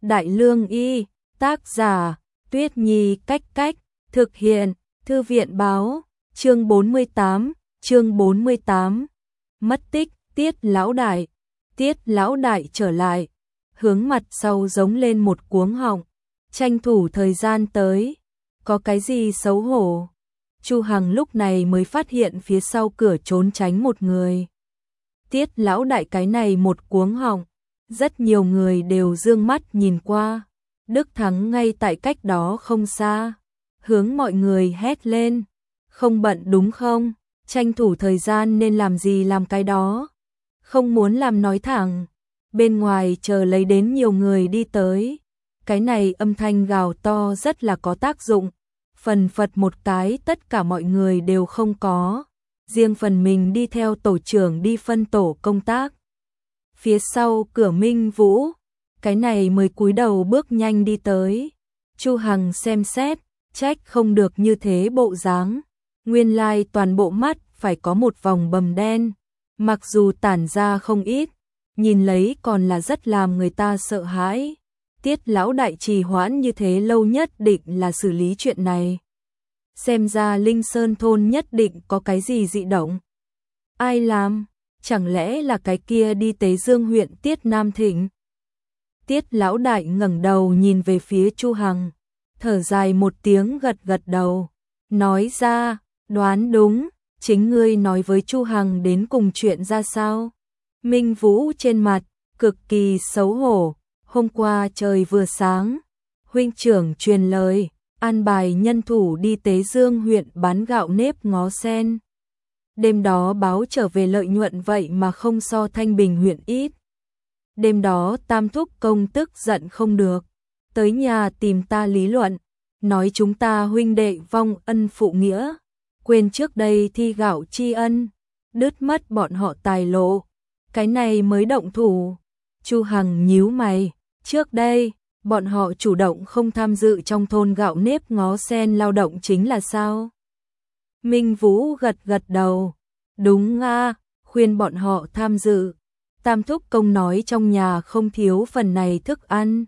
Đại Lương Y, tác giả, Tuyết Nhi Cách Cách, thực hiện, Thư viện báo, chương 48, mất tích, Tiết Lão Đại trở lại, hướng mặt sau giống lên một cuống họng, tranh thủ thời gian tới, có cái gì xấu hổ. Chu Hằng lúc này mới phát hiện phía sau cửa trốn tránh một người. Tiết Lão Đại cái này một cuống họng, rất nhiều người đều dương mắt nhìn qua. Đức Thắng ngay tại cách đó không xa, hướng mọi người hét lên, không bận đúng không, tranh thủ thời gian nên làm gì làm cái đó, không muốn làm nói thẳng. Bên ngoài chờ lấy đến nhiều người đi tới, cái này âm thanh gào to rất là có tác dụng, phần phật một cái tất cả mọi người đều không có, riêng phần mình đi theo tổ trưởng đi phân tổ công tác. Phía sau cửa Minh Vũ, cái này mới cúi đầu bước nhanh đi tới. Chu Hằng xem xét, trách không được như thế bộ dáng, nguyên lai toàn bộ mắt phải có một vòng bầm đen, mặc dù tản ra không ít, nhìn lấy còn là rất làm người ta sợ hãi. Tiết Lão Đại trì hoãn như thế lâu nhất định là xử lý chuyện này. Xem ra Linh Sơn thôn nhất định có cái gì dị động. Ai làm? Chẳng lẽ là cái kia đi Tế Dương huyện Tiết Nam Thịnh? Tiết Lão Đại ngẩng đầu nhìn về phía Chu Hằng, thở dài một tiếng gật gật đầu, nói ra, đoán đúng, chính ngươi nói với Chu Hằng đến cùng chuyện ra sao? Minh Vũ trên mặt, cực kỳ xấu hổ, hôm qua trời vừa sáng, huynh trưởng truyền lời, an bài nhân thủ đi Tế Dương huyện bán gạo nếp ngó sen. Đêm đó báo trở về lợi nhuận vậy mà không so Thanh Bình huyện ít. Đêm đó Tam Thúc Công tức giận không được, tới nhà tìm ta lý luận, nói chúng ta huynh đệ vong ân phụ nghĩa, quên trước đây thi gạo tri ân, đứt mất bọn họ tài lộ, cái này mới động thủ. Chu Hằng nhíu mày, trước đây, bọn họ chủ động không tham dự trong thôn gạo nếp ngó sen lao động chính là sao? Minh Vũ gật gật đầu, đúng a, khuyên bọn họ tham dự. Tam Thúc Công nói trong nhà không thiếu phần này thức ăn.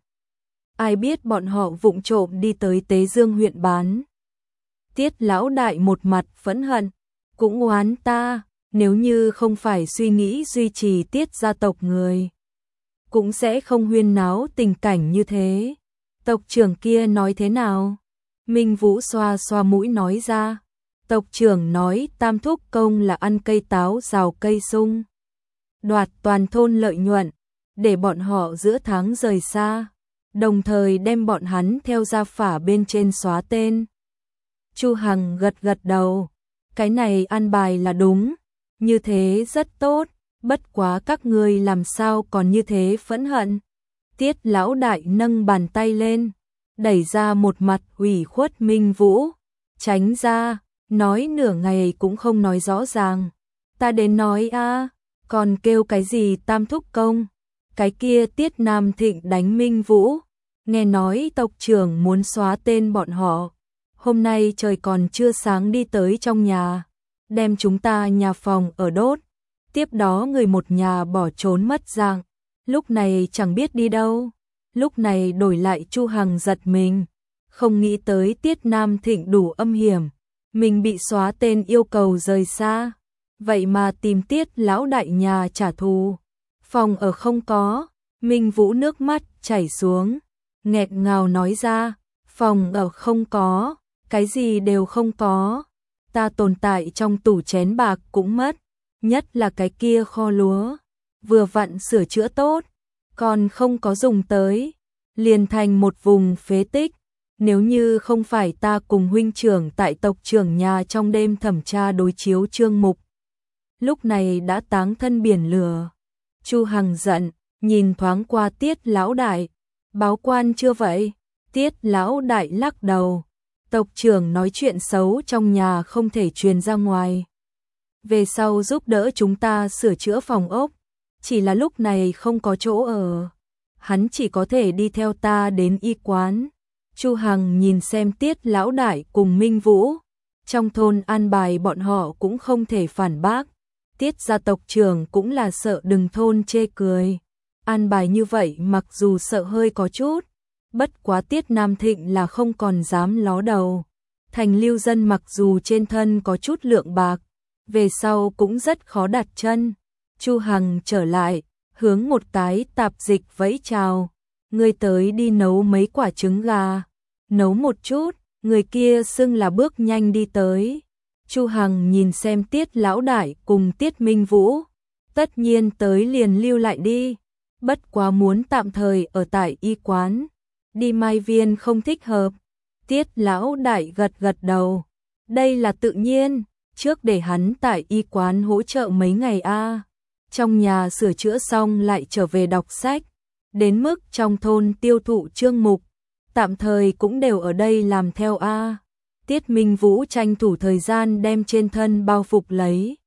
Ai biết bọn họ vụng trộm đi tới Tế Dương huyện bán. Tiết Lão Đại một mặt phẫn hận, cũng oán ta, nếu như không phải suy nghĩ duy trì Tiết gia tộc người, cũng sẽ không huyên náo tình cảnh như thế. Tộc trưởng kia nói thế nào? Minh Vũ xoa xoa mũi nói ra. Tộc trưởng nói Tam Thúc Công là ăn cây táo rào cây sung, đoạt toàn thôn lợi nhuận, để bọn họ giữa tháng rời xa, đồng thời đem bọn hắn theo gia phả bên trên xóa tên. Chu Hằng gật gật đầu, cái này an bài là đúng, như thế rất tốt, bất quá các ngươi làm sao còn như thế phẫn hận. Tiết Lão Đại nâng bàn tay lên, đẩy ra một mặt ủy khuất Minh Vũ, tránh ra, nói nửa ngày cũng không nói rõ ràng. Ta đến nói a, còn kêu cái gì Tam Thúc Công, cái kia Tiết Nam Thịnh đánh Minh Vũ, nghe nói tộc trưởng muốn xóa tên bọn họ, hôm nay trời còn chưa sáng đi tới trong nhà, đem chúng ta nhà phòng ở đốt, tiếp đó người một nhà bỏ trốn mất dạng, lúc này chẳng biết đi đâu. Lúc này đổi lại Chu Hằng giật mình, không nghĩ tới Tiết Nam Thịnh đủ âm hiểm, mình bị xóa tên yêu cầu rời xa, vậy mà tìm Tiết Lão Đại nhà trả thù. Phòng ở không có, Minh Vũ nước mắt chảy xuống, nghẹt ngào nói ra, phòng ở không có, cái gì đều không có, ta tồn tại trong tủ chén bạc cũng mất, nhất là cái kia kho lúa, vừa vặn sửa chữa tốt, còn không có dùng tới, liền thành một vùng phế tích. Nếu như không phải ta cùng huynh trưởng tại tộc trưởng nhà trong đêm thẩm tra đối chiếu chương mục, lúc này đã táng thân biển lửa. Chu Hằng giận, nhìn thoáng qua Tiết Lão Đại, báo quan chưa vậy? Tiết Lão Đại lắc đầu, tộc trưởng nói chuyện xấu trong nhà không thể truyền ra ngoài. Về sau giúp đỡ chúng ta sửa chữa phòng ốc, chỉ là lúc này không có chỗ ở, hắn chỉ có thể đi theo ta đến y quán. Chu Hằng nhìn xem Tiết Lão Đại cùng Minh Vũ, trong thôn an bài bọn họ cũng không thể phản bác, Tiết gia tộc trưởng cũng là sợ đừng thôn chê cười, An bài như vậy mặc dù sợ hơi có chút, bất quá Tiết Nam Thịnh là không còn dám ló đầu. Thành lưu dân mặc dù trên thân có chút lượng bạc, về sau cũng rất khó đặt chân. Chu Hằng trở lại, hướng một cái tạp dịch vẫy chào. Người tới đi nấu mấy quả trứng gà. Nấu một chút, người kia xưng là bước nhanh đi tới. Chu Hằng nhìn xem Tiết lão đại cùng Tiết Minh Vũ. Tất nhiên tới liền lưu lại đi. Bất quá muốn tạm thời ở tại y quán. Đi Mai Viên không thích hợp. Tiết lão đại gật gật đầu. Đây là tự nhiên, trước để hắn tại y quán hỗ trợ mấy ngày a. Trong nhà sửa chữa xong lại trở về đọc sách. Đến mức trong thôn tiêu thụ chương mục, tạm thời cũng đều ở đây làm theo a. Tiết Minh Vũ tranh thủ thời gian đem trên thân bao phục lấy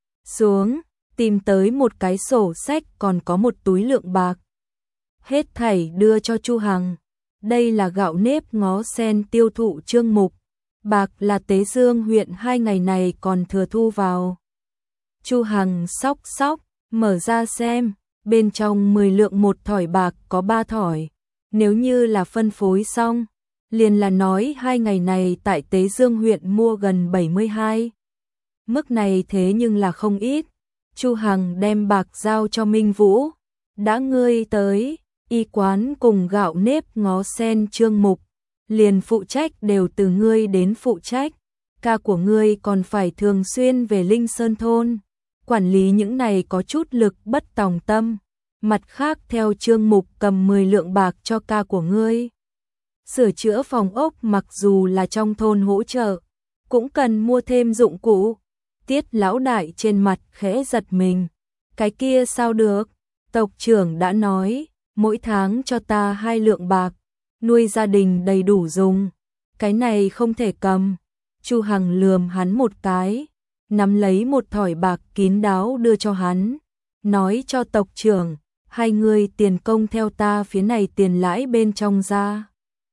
xuống, tìm tới một cái sổ sách còn có một túi lượng bạc. Hết thảy đưa cho Chu Hằng. Đây là gạo nếp ngó sen tiêu thụ chương mục. Bạc là Tế Dương huyện 2 ngày này còn thừa thu vào. Chu Hằng xóc xóc, mở ra xem, bên trong 10 lượng một thỏi bạc có 3 thỏi. Nếu như là phân phối xong, liền là nói 2 ngày này tại Tế Dương huyện mua gần 72. Mức này thế nhưng là không ít. Chu Hằng đem bạc giao cho Minh Vũ. Đã ngươi tới, y quán cùng gạo nếp ngó sen chương mục, liền phụ trách đều từ ngươi đến phụ trách. Ca của ngươi còn phải thường xuyên về Linh Sơn thôn. Quản lý những này có chút lực bất tòng tâm. Mặt khác theo chương mục cầm 10 lượng bạc cho ca của ngươi. Sửa chữa phòng ốc mặc dù là trong thôn hỗ trợ, cũng cần mua thêm dụng cụ. Tiết lão đại trên mặt khẽ giật mình. Cái kia sao được? Tộc trưởng đã nói, mỗi tháng cho ta 2 lượng bạc, nuôi gia đình đầy đủ dùng. Cái này không thể cầm. Chu Hằng lườm hắn một cái, nắm lấy một thỏi bạc kín đáo đưa cho hắn. Nói cho tộc trưởng, 2 người tiền công theo ta phía này tiền lãi bên trong ra.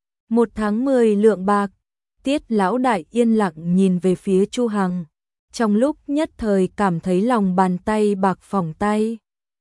1 tháng 10 lượng bạc. Tiết lão đại yên lặng nhìn về phía Chu Hằng. Trong lúc nhất thời cảm thấy lòng bàn tay bạc phỏng tay.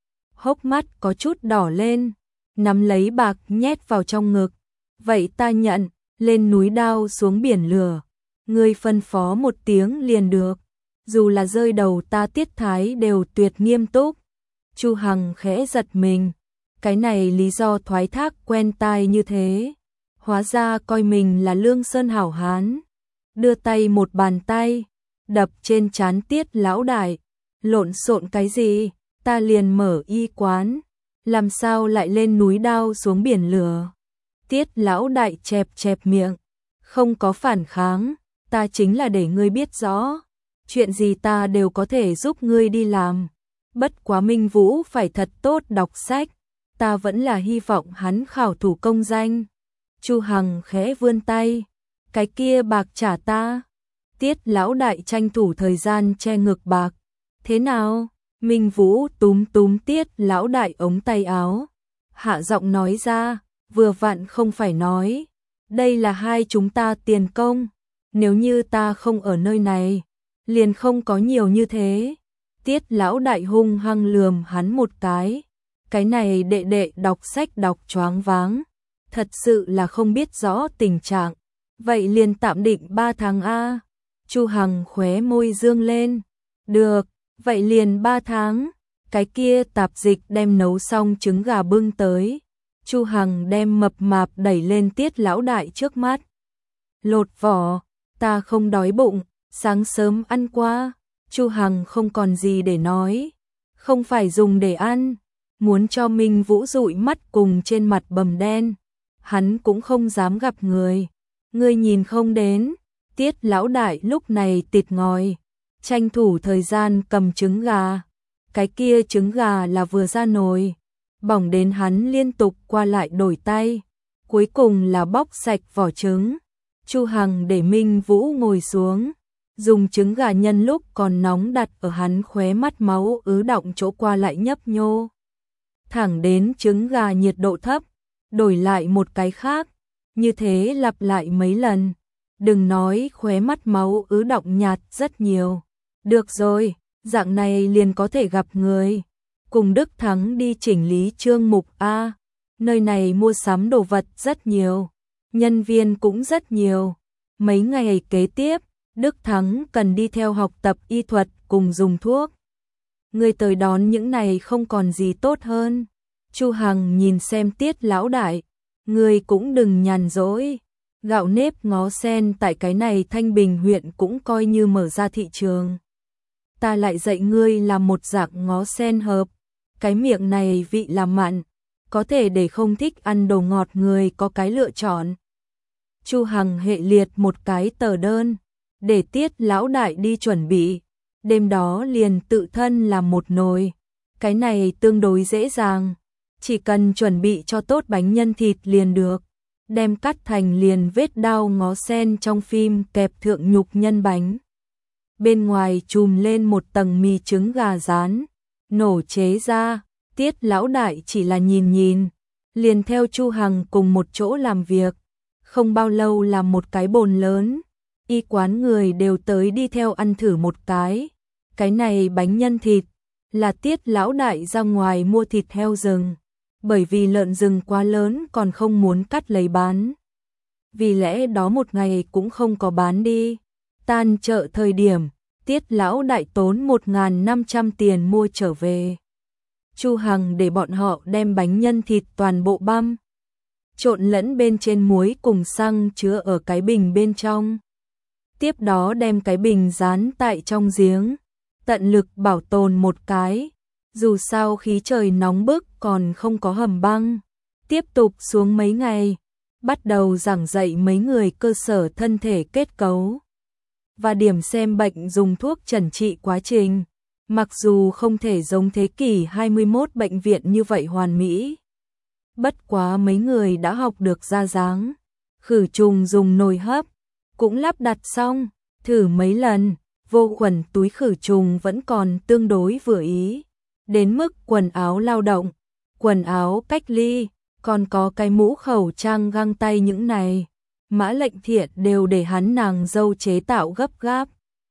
Hốc mắt có chút đỏ lên, nắm lấy bạc nhét vào trong ngực. Vậy ta nhận, lên núi đao xuống biển lửa. Ngươi phân phó một tiếng liền được. Dù là rơi đầu ta Tiết Thái đều tuyệt nghiêm túc. Chu Hằng khẽ giật mình. Cái này lý do thoái thác quen tai như thế. Hóa ra coi mình là Lương Sơn hảo hán. Đưa tay một bàn tay, đập trên trán Tiết lão đại. Lộn xộn cái gì? Ta liền mở y quán. Làm sao lại lên núi đao xuống biển lửa? Tiết lão đại chẹp chẹp miệng. Không có phản kháng. Ta chính là để ngươi biết rõ. Chuyện gì ta đều có thể giúp ngươi đi làm. Bất quá Minh Vũ phải thật tốt đọc sách. Ta vẫn là hy vọng hắn khảo thủ công danh. Chu Hằng khẽ vươn tay. Cái kia bạc trả ta. Tiết lão đại tranh thủ thời gian che ngực bạc. Thế nào? Minh Vũ túm túm Tiết lão đại ống tay áo. Hạ giọng nói ra, vừa vặn không phải nói. Đây là hai chúng ta tiền công. Nếu như ta không ở nơi này, liền không có nhiều như thế. Tiết lão đại hung hăng lườm hắn một cái. Cái này đệ đệ đọc sách đọc choáng váng. Thật sự là không biết rõ tình trạng. Vậy liền tạm định 3 tháng a. Chu Hằng khóe môi dương lên. Được, vậy liền 3 tháng. Cái kia tạp dịch đem nấu xong trứng gà bưng tới. Chu Hằng đem mập mạp đẩy lên Tiết lão đại trước mắt. Lột vỏ, ta không đói bụng, sáng sớm ăn qua. Chu Hằng không còn gì để nói. Không phải dùng để ăn. Muốn cho Minh Vũ dụi mắt cùng trên mặt bầm đen. Hắn cũng không dám gặp người. Ngươi nhìn không đến. Tiết lão đại lúc này tịt ngòi. Tranh thủ thời gian cầm trứng gà. Cái kia trứng gà là vừa ra nồi. Bỏng đến hắn liên tục qua lại đổi tay. Cuối cùng là bóc sạch vỏ trứng. Chu Hằng để Minh Vũ ngồi xuống. Dùng trứng gà nhân lúc còn nóng đặt ở hắn khóe mắt máu ứ đọng chỗ qua lại nhấp nhô. Thẳng đến trứng gà nhiệt độ thấp. Đổi lại một cái khác. Như thế lặp lại mấy lần. Đừng nói khóe mắt máu ứ đọng nhạt rất nhiều. Được rồi, dạng này liền có thể gặp người. cùng Đức Thắng đi chỉnh lý chương mục A. Nơi này mua sắm đồ vật rất nhiều, nhân viên cũng rất nhiều. Mấy ngày kế tiếp, Đức Thắng cần đi theo học tập y thuật cùng dùng thuốc. Người tới đón những này không còn gì tốt hơn. Chu Hằng nhìn xem Tiết lão đại, người cũng đừng nhàn rỗi. Gạo nếp ngó sen tại cái này Thanh Bình huyện cũng coi như mở ra thị trường. Ta lại dạy ngươi làm một dạng ngó sen hợp. Cái miệng này vị làm mặn, có thể để không thích ăn đồ ngọt người có cái lựa chọn. Chu Hằng hệ liệt một cái tờ đơn, để Tiết lão đại đi chuẩn bị. Đêm đó liền tự thân làm một nồi. Cái này tương đối dễ dàng, chỉ cần chuẩn bị cho tốt bánh nhân thịt liền được. Đem cắt thành liền vết đao ngó sen trong phim kẹp thượng nhục nhân bánh. Bên ngoài chùm lên một tầng mì trứng gà rán, nổ chế ra. Tiết lão đại chỉ là nhìn nhìn, liền theo Chu Hằng cùng một chỗ làm việc. Không bao lâu làm một cái bồn lớn, y quán người đều tới đi theo ăn thử một cái. Cái này bánh nhân thịt là Tiết lão đại ra ngoài mua thịt heo rừng, bởi vì lợn rừng quá lớn còn không muốn cắt lấy bán. Vì lẽ đó một ngày cũng không có bán đi. Tan chợ thời điểm, Tiết lão đại tốn 1.500 tiền mua trở về. Chu Hằng để bọn họ đem bánh nhân thịt toàn bộ băm, trộn lẫn bên trên muối cùng xăng chứa ở cái bình bên trong. Tiếp đó đem cái bình dán tại trong giếng, tận lực bảo tồn một cái. Dù sao khí trời nóng bức còn không có hầm băng. Tiếp tục xuống mấy ngày, bắt đầu giảng dạy mấy người cơ sở thân thể kết cấu và điểm xem bệnh dùng thuốc chẩn trị quá trình. Mặc dù không thể giống thế kỷ 21 bệnh viện như vậy hoàn mỹ, bất quá mấy người đã học được ra dáng. Khử trùng dùng nồi hấp, cũng lắp đặt xong, thử mấy lần, vô khuẩn túi khử trùng vẫn còn tương đối vừa ý. Đến mức quần áo lao động, quần áo cách ly, còn có cái mũ khẩu trang găng tay những này, Mã Lệnh Thiện đều để hắn nàng dâu chế tạo gấp gáp.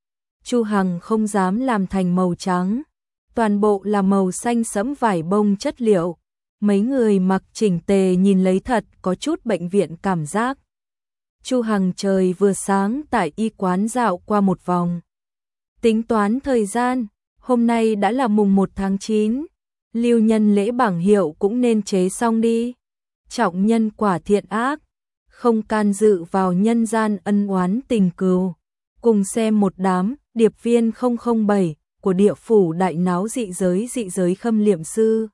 Chu Hằng không dám làm thành màu trắng, toàn bộ là màu xanh sẫm vải bông chất liệu. Mấy người mặc chỉnh tề nhìn lấy thật có chút bệnh viện cảm giác. Chu Hằng trời vừa sáng tại y quán dạo qua một vòng. Tính toán thời gian, hôm nay đã là mùng 1 tháng 9, lưu nhân lễ bảng hiệu cũng nên chế xong đi. Trọng nhân quả thiện ác, không can dự vào nhân gian ân oán tình cừu. Cùng xem một đám điệp viên 007 của địa phủ đại náo dị giới khâm liệm sư.